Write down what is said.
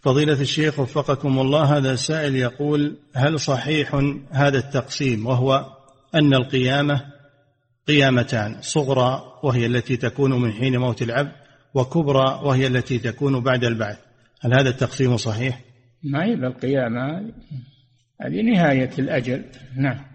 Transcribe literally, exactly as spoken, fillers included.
فضيلة الشيخ وفقكم الله، هذا سائل يقول: هل صحيح هذا التقسيم، وهو أن القيامة قيامتان، صغرى وهي التي تكون من حين موت العبد، وكبرى وهي التي تكون بعد البعث؟ هل هذا التقسيم صحيح؟ ما هي القيامة، هذه نهاية الأجل. نعم.